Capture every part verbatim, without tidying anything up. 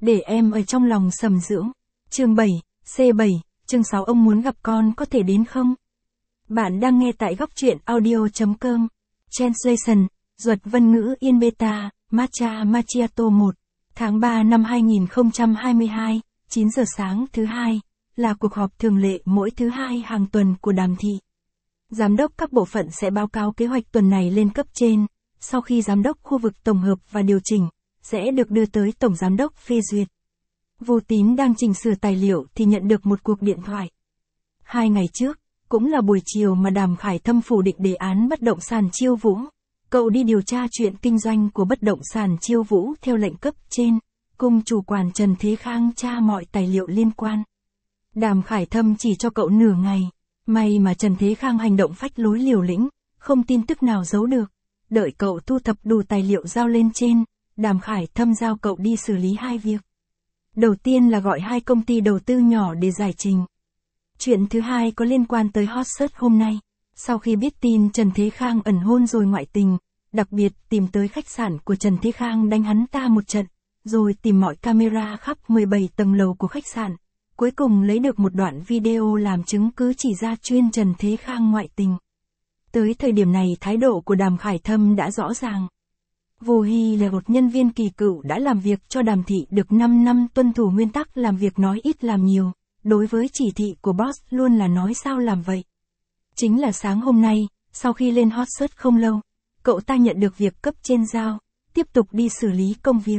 để em ở trong lòng sầm dưỡng. Chương bảy, C bảy, chương sáu ông muốn gặp con có thể đến không? Bạn đang nghe tại góc truyện audio chấm com. Translation, Duật Vân ngữ in beta, Matcha Macchiato một. Tháng ba năm hai nghìn không trăm hai mươi hai, chín giờ sáng thứ hai, là cuộc họp thường lệ mỗi thứ hai hàng tuần của Đàm Thị. Giám đốc các bộ phận sẽ báo cáo kế hoạch tuần này lên cấp trên, sau khi giám đốc khu vực tổng hợp và điều chỉnh, sẽ được đưa tới tổng giám đốc phê duyệt. Vô Tín đang chỉnh sửa tài liệu thì nhận được một cuộc điện thoại. Hai ngày trước, cũng là buổi chiều mà Đàm Khải Thâm phủ định đề án bất động sản Chiêu Vũ. Cậu đi điều tra chuyện kinh doanh của bất động sản Chiêu Vũ theo lệnh cấp trên, cùng chủ quản Trần Thế Khang tra mọi tài liệu liên quan. Đàm Khải Thâm chỉ cho cậu nửa ngày, may mà Trần Thế Khang hành động phách lối liều lĩnh, không tin tức nào giấu được. Đợi cậu thu thập đủ tài liệu giao lên trên, Đàm Khải Thâm giao cậu đi xử lý hai việc. Đầu tiên là gọi hai công ty đầu tư nhỏ để giải trình. Chuyện thứ hai có liên quan tới hot search hôm nay. Sau khi biết tin Trần Thế Khang ẩn hôn rồi ngoại tình, đặc biệt tìm tới khách sạn của Trần Thế Khang đánh hắn ta một trận, rồi tìm mọi camera khắp mười bảy tầng lầu của khách sạn. Cuối cùng lấy được một đoạn video làm chứng cứ chỉ ra chuyên Trần Thế Khang ngoại tình. Tới thời điểm này thái độ của Đàm Khải Thâm đã rõ ràng. Vô Hy là một nhân viên kỳ cựu đã làm việc cho Đàm Thị được năm năm, tuân thủ nguyên tắc làm việc nói ít làm nhiều, đối với chỉ thị của boss luôn là nói sao làm vậy. Chính là sáng hôm nay, sau khi lên hot search không lâu, cậu ta nhận được việc cấp trên giao, tiếp tục đi xử lý công việc.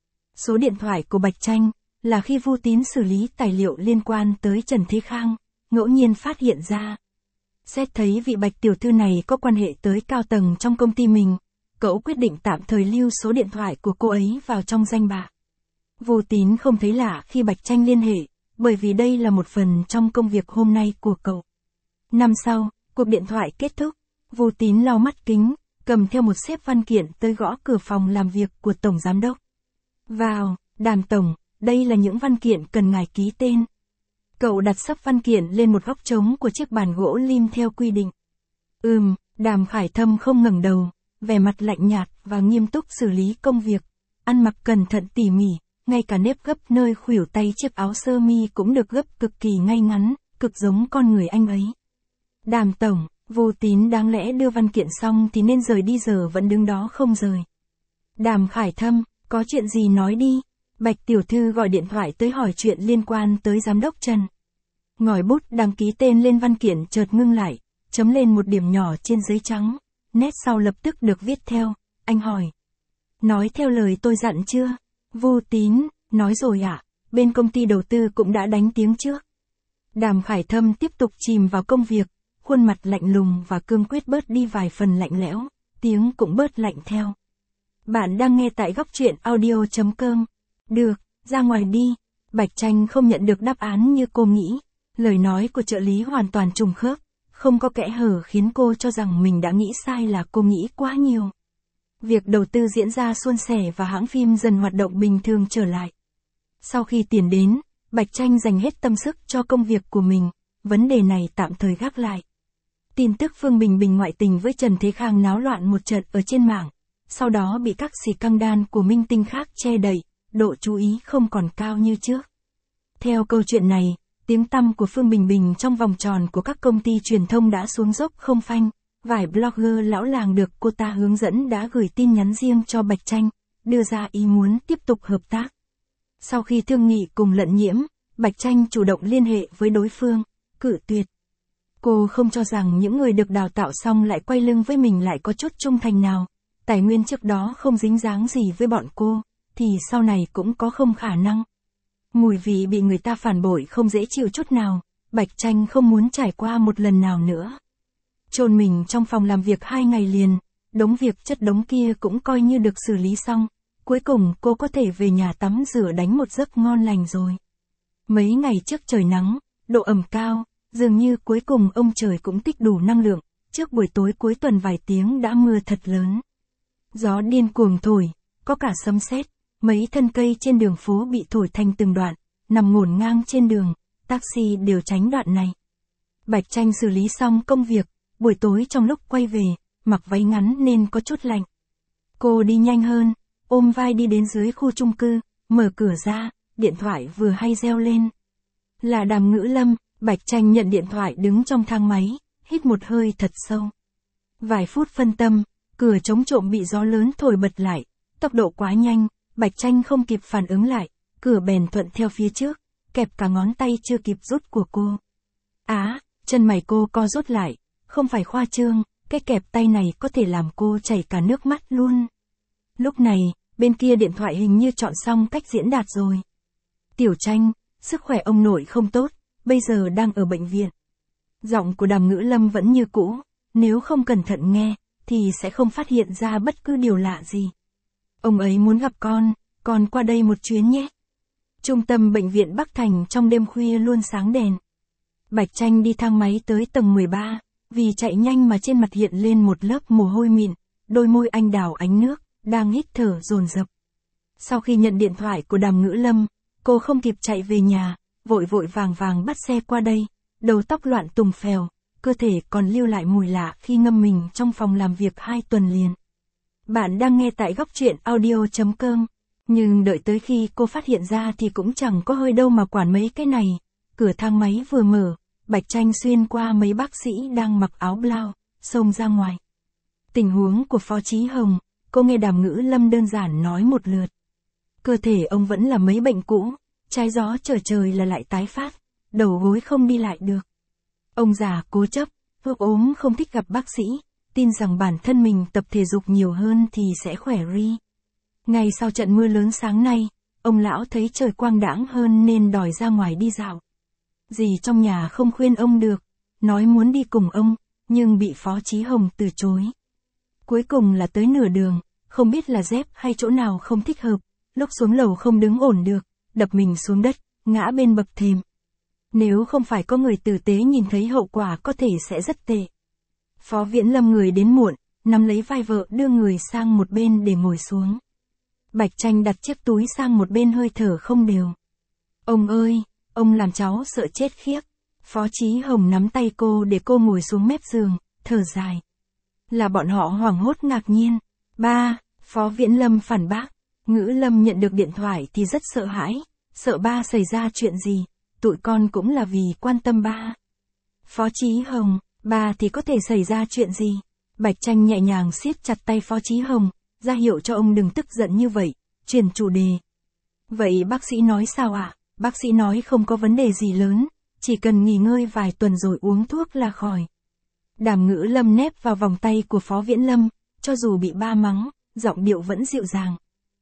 Số điện thoại của Bạch Tranh, là khi Vô Tín xử lý tài liệu liên quan tới Trần Thế Khang, ngẫu nhiên phát hiện ra. Xét thấy vị Bạch tiểu thư này có quan hệ tới cao tầng trong công ty mình, cậu quyết định tạm thời lưu số điện thoại của cô ấy vào trong danh bạ. Vô Tín không thấy lạ khi Bạch Tranh liên hệ, bởi vì đây là một phần trong công việc hôm nay của cậu. Năm sau, cuộc điện thoại kết thúc, Vô Tín lau mắt kính, cầm theo một xếp văn kiện tới gõ cửa phòng làm việc của Tổng Giám đốc. Vào, Đàm Tổng, đây là những văn kiện cần ngài ký tên. Cậu đặt sấp văn kiện lên một góc trống của chiếc bàn gỗ lim theo quy định. Ừm, Đàm Khải Thâm không ngẩng đầu, vẻ mặt lạnh nhạt và nghiêm túc xử lý công việc, ăn mặc cẩn thận tỉ mỉ, ngay cả nếp gấp nơi khuỷu tay chiếc áo sơ mi cũng được gấp cực kỳ ngay ngắn, cực giống con người anh ấy. Đàm Tổng, Vô Tín đáng lẽ đưa văn kiện xong thì nên rời đi giờ vẫn đứng đó không rời. Đàm Khải Thâm, có chuyện gì nói đi. Bạch tiểu thư gọi điện thoại tới hỏi chuyện liên quan tới giám đốc Trần. Ngòi bút đang ký tên lên văn kiện chợt ngưng lại, chấm lên một điểm nhỏ trên giấy trắng, nét sau lập tức được viết theo, anh hỏi. Nói theo lời tôi dặn chưa? Vô Tín, nói rồi ạ, à? Bên công ty đầu tư cũng đã đánh tiếng trước. Đàm Khải Thâm tiếp tục chìm vào công việc, khuôn mặt lạnh lùng và cương quyết bớt đi vài phần lạnh lẽo, tiếng cũng bớt lạnh theo. Bạn đang nghe tại góc truyện audio chấm com. Được, ra ngoài đi. Bạch Tranh không nhận được đáp án như cô nghĩ. Lời nói của trợ lý hoàn toàn trùng khớp, không có kẽ hở khiến cô cho rằng mình đã nghĩ sai là cô nghĩ quá nhiều. Việc đầu tư diễn ra suôn sẻ và hãng phim dần hoạt động bình thường trở lại. Sau khi tiền đến, Bạch Tranh dành hết tâm sức cho công việc của mình, vấn đề này tạm thời gác lại. Tin tức Phương Bình Bình ngoại tình với Trần Thế Khang náo loạn một trận ở trên mạng, sau đó bị các xì căng đan của minh tinh khác che đậy, độ chú ý không còn cao như trước. Theo câu chuyện này, tiếng tăm của Phương Bình Bình trong vòng tròn của các công ty truyền thông đã xuống dốc không phanh. Vài blogger lão làng được cô ta hướng dẫn đã gửi tin nhắn riêng cho Bạch Tranh, đưa ra ý muốn tiếp tục hợp tác. Sau khi thương nghị cùng Lận Nhiễm, Bạch Tranh chủ động liên hệ với đối phương, cự tuyệt. Cô không cho rằng những người được đào tạo xong lại quay lưng với mình lại có chút trung thành nào. Tài nguyên trước đó không dính dáng gì với bọn cô, thì sau này cũng có không khả năng. Mùi vị bị người ta phản bội không dễ chịu chút nào, Bạch Tranh không muốn trải qua một lần nào nữa. Chôn mình trong phòng làm việc hai ngày liền, đống việc chất đống kia cũng coi như được xử lý xong, cuối cùng cô có thể về nhà tắm rửa đánh một giấc ngon lành rồi. Mấy ngày trước trời nắng, độ ẩm cao, dường như cuối cùng ông trời cũng tích đủ năng lượng, trước buổi tối cuối tuần vài tiếng đã mưa thật lớn. Gió điên cuồng thổi, có cả sấm sét, mấy thân cây trên đường phố bị thổi thành từng đoạn, nằm ngổn ngang trên đường, taxi đều tránh đoạn này. Bạch Tranh xử lý xong công việc, buổi tối trong lúc quay về, mặc váy ngắn nên có chút lạnh. Cô đi nhanh hơn, ôm vai đi đến dưới khu chung cư, mở cửa ra, điện thoại vừa hay reo lên. Là Đàm Ngữ Lâm. Bạch Tranh nhận điện thoại đứng trong thang máy, hít một hơi thật sâu. Vài phút phân tâm, cửa chống trộm bị gió lớn thổi bật lại, tốc độ quá nhanh, Bạch Tranh không kịp phản ứng lại, cửa bèn thuận theo phía trước, kẹp cả ngón tay chưa kịp rút của cô. Á, chân mày cô co rút lại, không phải khoa trương, cái kẹp tay này có thể làm cô chảy cả nước mắt luôn. Lúc này, bên kia điện thoại hình như chọn xong cách diễn đạt rồi. Tiểu Tranh, sức khỏe ông nội không tốt, bây giờ đang ở bệnh viện. Giọng của Đàm Ngữ Lâm vẫn như cũ, nếu không cẩn thận nghe, thì sẽ không phát hiện ra bất cứ điều lạ gì. Ông ấy muốn gặp con, con qua đây một chuyến nhé. Trung tâm bệnh viện Bắc Thành trong đêm khuya luôn sáng đèn. Bạch Tranh đi thang máy tới tầng mười ba, vì chạy nhanh mà trên mặt hiện lên một lớp mồ hôi mịn, đôi môi anh đào ánh nước, đang hít thở dồn dập. Sau khi nhận điện thoại của Đàm Ngữ Lâm, cô không kịp chạy về nhà, vội vội vàng vàng bắt xe qua đây, đầu tóc loạn tùng phèo, cơ thể còn lưu lại mùi lạ khi ngâm mình trong phòng làm việc hai tuần liền. Bạn đang nghe tại góc truyện audio chấm com, nhưng đợi tới khi cô phát hiện ra thì cũng chẳng có hơi đâu mà quản mấy cái này. Cửa thang máy vừa mở, Bạch Tranh xuyên qua mấy bác sĩ đang mặc áo blau, xông ra ngoài. Tình huống của Phó Chí Hồng, cô nghe Đàm Ngữ Lâm đơn giản nói một lượt. Cơ thể ông vẫn là mấy bệnh cũ, trái gió trở trời là lại tái phát, đầu gối không đi lại được. Ông già cố chấp, ước ốm không thích gặp bác sĩ, tin rằng bản thân mình tập thể dục nhiều hơn thì sẽ khỏe ri. Ngay sau trận mưa lớn sáng nay, ông lão thấy trời quang đãng hơn nên đòi ra ngoài đi dạo. Dì trong nhà không khuyên ông được, nói muốn đi cùng ông, nhưng bị Phó Chí Hồng từ chối. Cuối cùng là tới nửa đường, không biết là dép hay chỗ nào không thích hợp, lúc xuống lầu không đứng ổn được, đập mình xuống đất, ngã bên bậc thềm. Nếu không phải có người tử tế nhìn thấy hậu quả có thể sẽ rất tệ. Phó Viễn Lâm người đến muộn, nắm lấy vai vợ đưa người sang một bên để ngồi xuống. Bạch Tranh đặt chiếc túi sang một bên hơi thở không đều. Ông ơi, ông làm cháu sợ chết khiếp. Phó Chí Hồng nắm tay cô để cô ngồi xuống mép giường, thở dài. Là bọn họ hoảng hốt ngạc nhiên. Ba, Phó Viễn Lâm phản bác. Ngữ Lâm nhận được điện thoại thì rất sợ hãi, sợ ba xảy ra chuyện gì, tụi con cũng là vì quan tâm ba. Phó Chí Hồng, ba thì có thể xảy ra chuyện gì? Bạch Tranh nhẹ nhàng siết chặt tay Phó Chí Hồng, ra hiệu cho ông đừng tức giận như vậy, chuyển chủ đề. Vậy bác sĩ nói sao ạ? À? Bác sĩ nói không có vấn đề gì lớn, chỉ cần nghỉ ngơi vài tuần rồi uống thuốc là khỏi. Đàm Ngữ Lâm nép vào vòng tay của Phó Viễn Lâm, cho dù bị ba mắng, giọng điệu vẫn dịu dàng.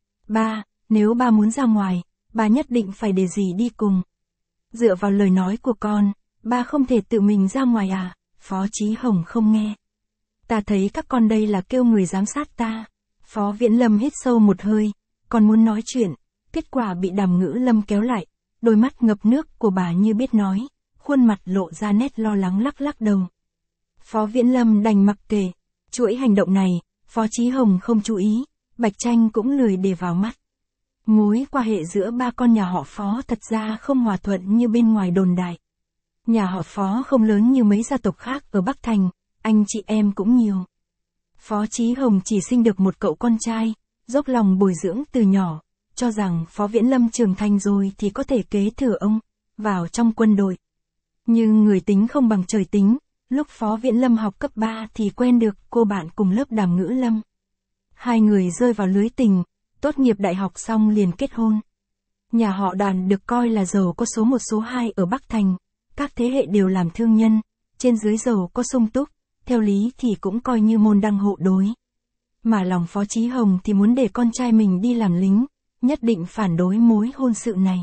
Ba, nếu ba muốn ra ngoài, ba nhất định phải để dì đi cùng. Dựa vào lời nói của con, ba không thể tự mình ra ngoài à? Phó Chí Hồng không nghe. Ta thấy các con đây là kêu người giám sát ta. Phó Viễn Lâm hít sâu một hơi, còn muốn nói chuyện, kết quả bị Đàm Ngữ Lâm kéo lại, đôi mắt ngập nước của bà như biết nói, khuôn mặt lộ ra nét lo lắng lắc lắc đầu. Phó Viễn Lâm đành mặc kệ, chuỗi hành động này, Phó Chí Hồng không chú ý, Bạch Tranh cũng lười để vào mắt. Mối quan hệ giữa ba con nhà họ Phó thật ra không hòa thuận như bên ngoài đồn đại. Nhà họ Phó không lớn như mấy gia tộc khác ở Bắc Thành, anh chị em cũng nhiều. Phó Chí Hồng chỉ sinh được một cậu con trai, dốc lòng bồi dưỡng từ nhỏ, cho rằng Phó Viễn Lâm trưởng thành rồi thì có thể kế thừa ông, vào trong quân đội. Nhưng người tính không bằng trời tính, lúc Phó Viễn Lâm học cấp ba thì quen được cô bạn cùng lớp Đàm Ngữ Lâm. Hai người rơi vào lưới tình, tốt nghiệp đại học xong liền kết hôn. Nhà họ Đàn được coi là giàu có số một số hai ở Bắc Thành, các thế hệ đều làm thương nhân, trên dưới giàu có sung túc, theo lý thì cũng coi như môn đăng hộ đối. Mà lòng Phó Chí Hồng thì muốn để con trai mình đi làm lính, nhất định phản đối mối hôn sự này.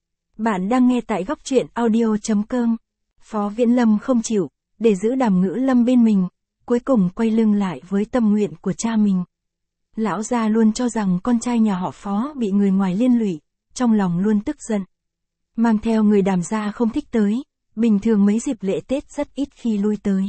Bạn đang nghe tại góc truyện audio chấm com. Phó Viễn Lâm không chịu, để giữ Đàm Ngữ Lâm bên mình, cuối cùng quay lưng lại với tâm nguyện của cha mình. Lão gia luôn cho rằng con trai nhà họ Phó bị người ngoài liên lụy, trong lòng luôn tức giận. Mang theo người Đàm gia không thích tới, bình thường mấy dịp lễ Tết rất ít khi lui tới.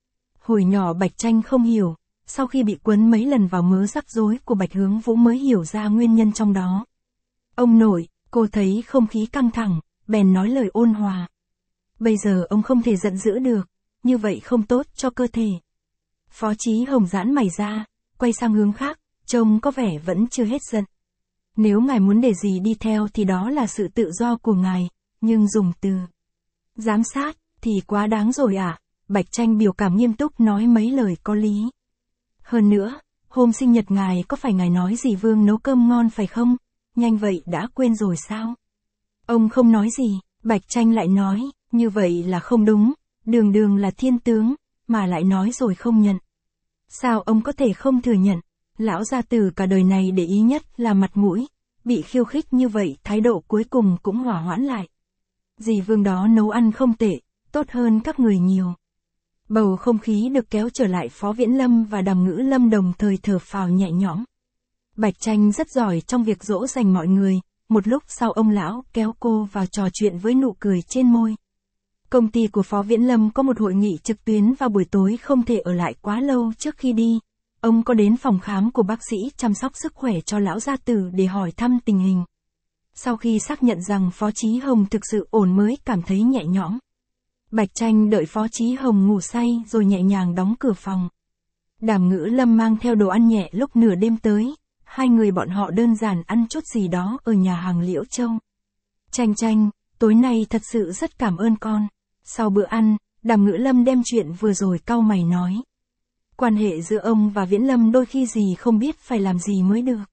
Hồi nhỏ Bạch Tranh không hiểu, sau khi bị quấn mấy lần vào mớ rắc rối của Bạch Hướng Vũ mới hiểu ra nguyên nhân trong đó. Ông nội, cô thấy không khí căng thẳng, bèn nói lời ôn hòa. Bây giờ ông không thể giận dữ được, như vậy không tốt cho cơ thể. Phó Chí Hồng giãn mày ra, quay sang hướng khác, trông có vẻ vẫn chưa hết giận. Nếu ngài muốn để gì đi theo thì đó là sự tự do của ngài, nhưng dùng từ giám sát thì quá đáng rồi ạ. À? Bạch Tranh biểu cảm nghiêm túc nói mấy lời có lý. Hơn nữa, hôm sinh nhật ngài có phải ngài nói dì Vương nấu cơm ngon phải không? Nhanh vậy đã quên rồi sao? Ông không nói gì, Bạch Tranh lại nói, như vậy là không đúng, đường đường là thiên tướng, mà lại nói rồi không nhận. Sao ông có thể không thừa nhận? Lão gia tử cả đời này để ý nhất là mặt mũi, bị khiêu khích như vậy thái độ cuối cùng cũng hỏa hoãn lại. Dì Vương đó nấu ăn không tệ, tốt hơn các người nhiều. Bầu không khí được kéo trở lại. Phó Viễn Lâm và Đàm Ngữ Lâm đồng thời thở phào nhẹ nhõm. Bạch Tranh rất giỏi trong việc dỗ dành mọi người, một lúc sau ông lão kéo cô vào trò chuyện với nụ cười trên môi. Công ty của Phó Viễn Lâm có một hội nghị trực tuyến vào buổi tối không thể ở lại quá lâu trước khi đi. Ông có đến phòng khám của bác sĩ chăm sóc sức khỏe cho lão gia tử để hỏi thăm tình hình. Sau khi xác nhận rằng Phó Chí Hồng thực sự ổn mới cảm thấy nhẹ nhõm. Bạch Tranh đợi Phó Chí Hồng ngủ say rồi nhẹ nhàng đóng cửa phòng. Đàm Ngữ Lâm mang theo đồ ăn nhẹ lúc nửa đêm tới, hai người bọn họ đơn giản ăn chút gì đó ở nhà hàng Liễu Châu. Tranh Tranh, tối nay thật sự rất cảm ơn con. Sau bữa ăn, Đàm Ngữ Lâm đem chuyện vừa rồi cau mày nói. Quan hệ giữa ông và Viễn Lâm đôi khi dì không biết phải làm gì mới được.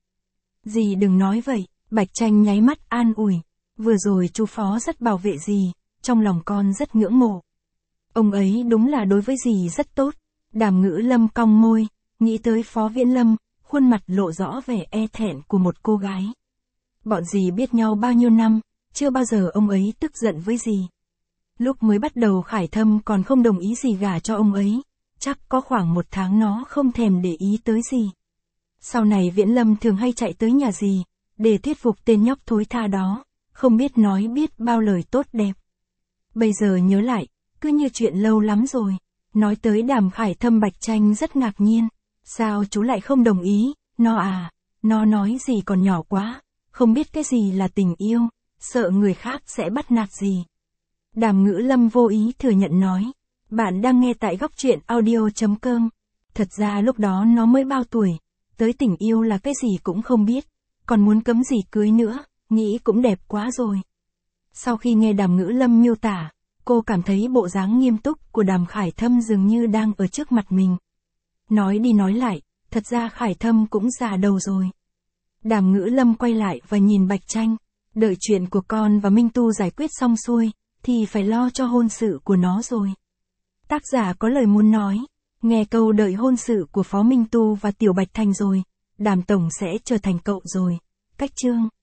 Dì đừng nói vậy, Bạch Tranh nháy mắt an ủi. Vừa rồi chú Phó rất bảo vệ dì, trong lòng con rất ngưỡng mộ. Ông ấy đúng là đối với dì rất tốt. Đàm Ngữ Lâm cong môi, nghĩ tới Phó Viễn Lâm, khuôn mặt lộ rõ vẻ e thẹn của một cô gái. Bọn dì biết nhau bao nhiêu năm, chưa bao giờ ông ấy tức giận với dì. Lúc mới bắt đầu Khải Thâm còn không đồng ý dì gả cho ông ấy, chắc có khoảng một tháng nó không thèm để ý tới dì. Sau này Viễn Lâm thường hay chạy tới nhà dì, để thuyết phục tên nhóc thối tha đó, không biết nói biết bao lời tốt đẹp. Bây giờ nhớ lại, cứ như chuyện lâu lắm rồi. Nói tới Đàm Khải Thâm, Bạch Tranh rất ngạc nhiên. Sao chú lại không đồng ý? Nó à, nó nói gì còn nhỏ quá, không biết cái gì là tình yêu, sợ người khác sẽ bắt nạt gì. Đàm Ngữ Lâm vô ý thừa nhận nói. Bạn đang nghe tại góc truyện audio chấm com. Thật ra lúc đó nó mới bao tuổi, tới tình yêu là cái gì cũng không biết, còn muốn cấm gì cưới nữa, nghĩ cũng đẹp quá rồi. Sau khi nghe Đàm Ngữ Lâm miêu tả, cô cảm thấy bộ dáng nghiêm túc của Đàm Khải Thâm dường như đang ở trước mặt mình. Nói đi nói lại, thật ra Khải Thâm cũng già đầu rồi. Đàm Ngữ Lâm quay lại và nhìn Bạch Tranh, đợi chuyện của con và Minh Tu giải quyết xong xuôi, thì phải lo cho hôn sự của nó rồi. Tác giả có lời muốn nói, nghe câu đợi hôn sự của Phó Minh Tu và Tiểu Bạch thành rồi, Đàm Tổng sẽ trở thành cậu rồi. Cách chương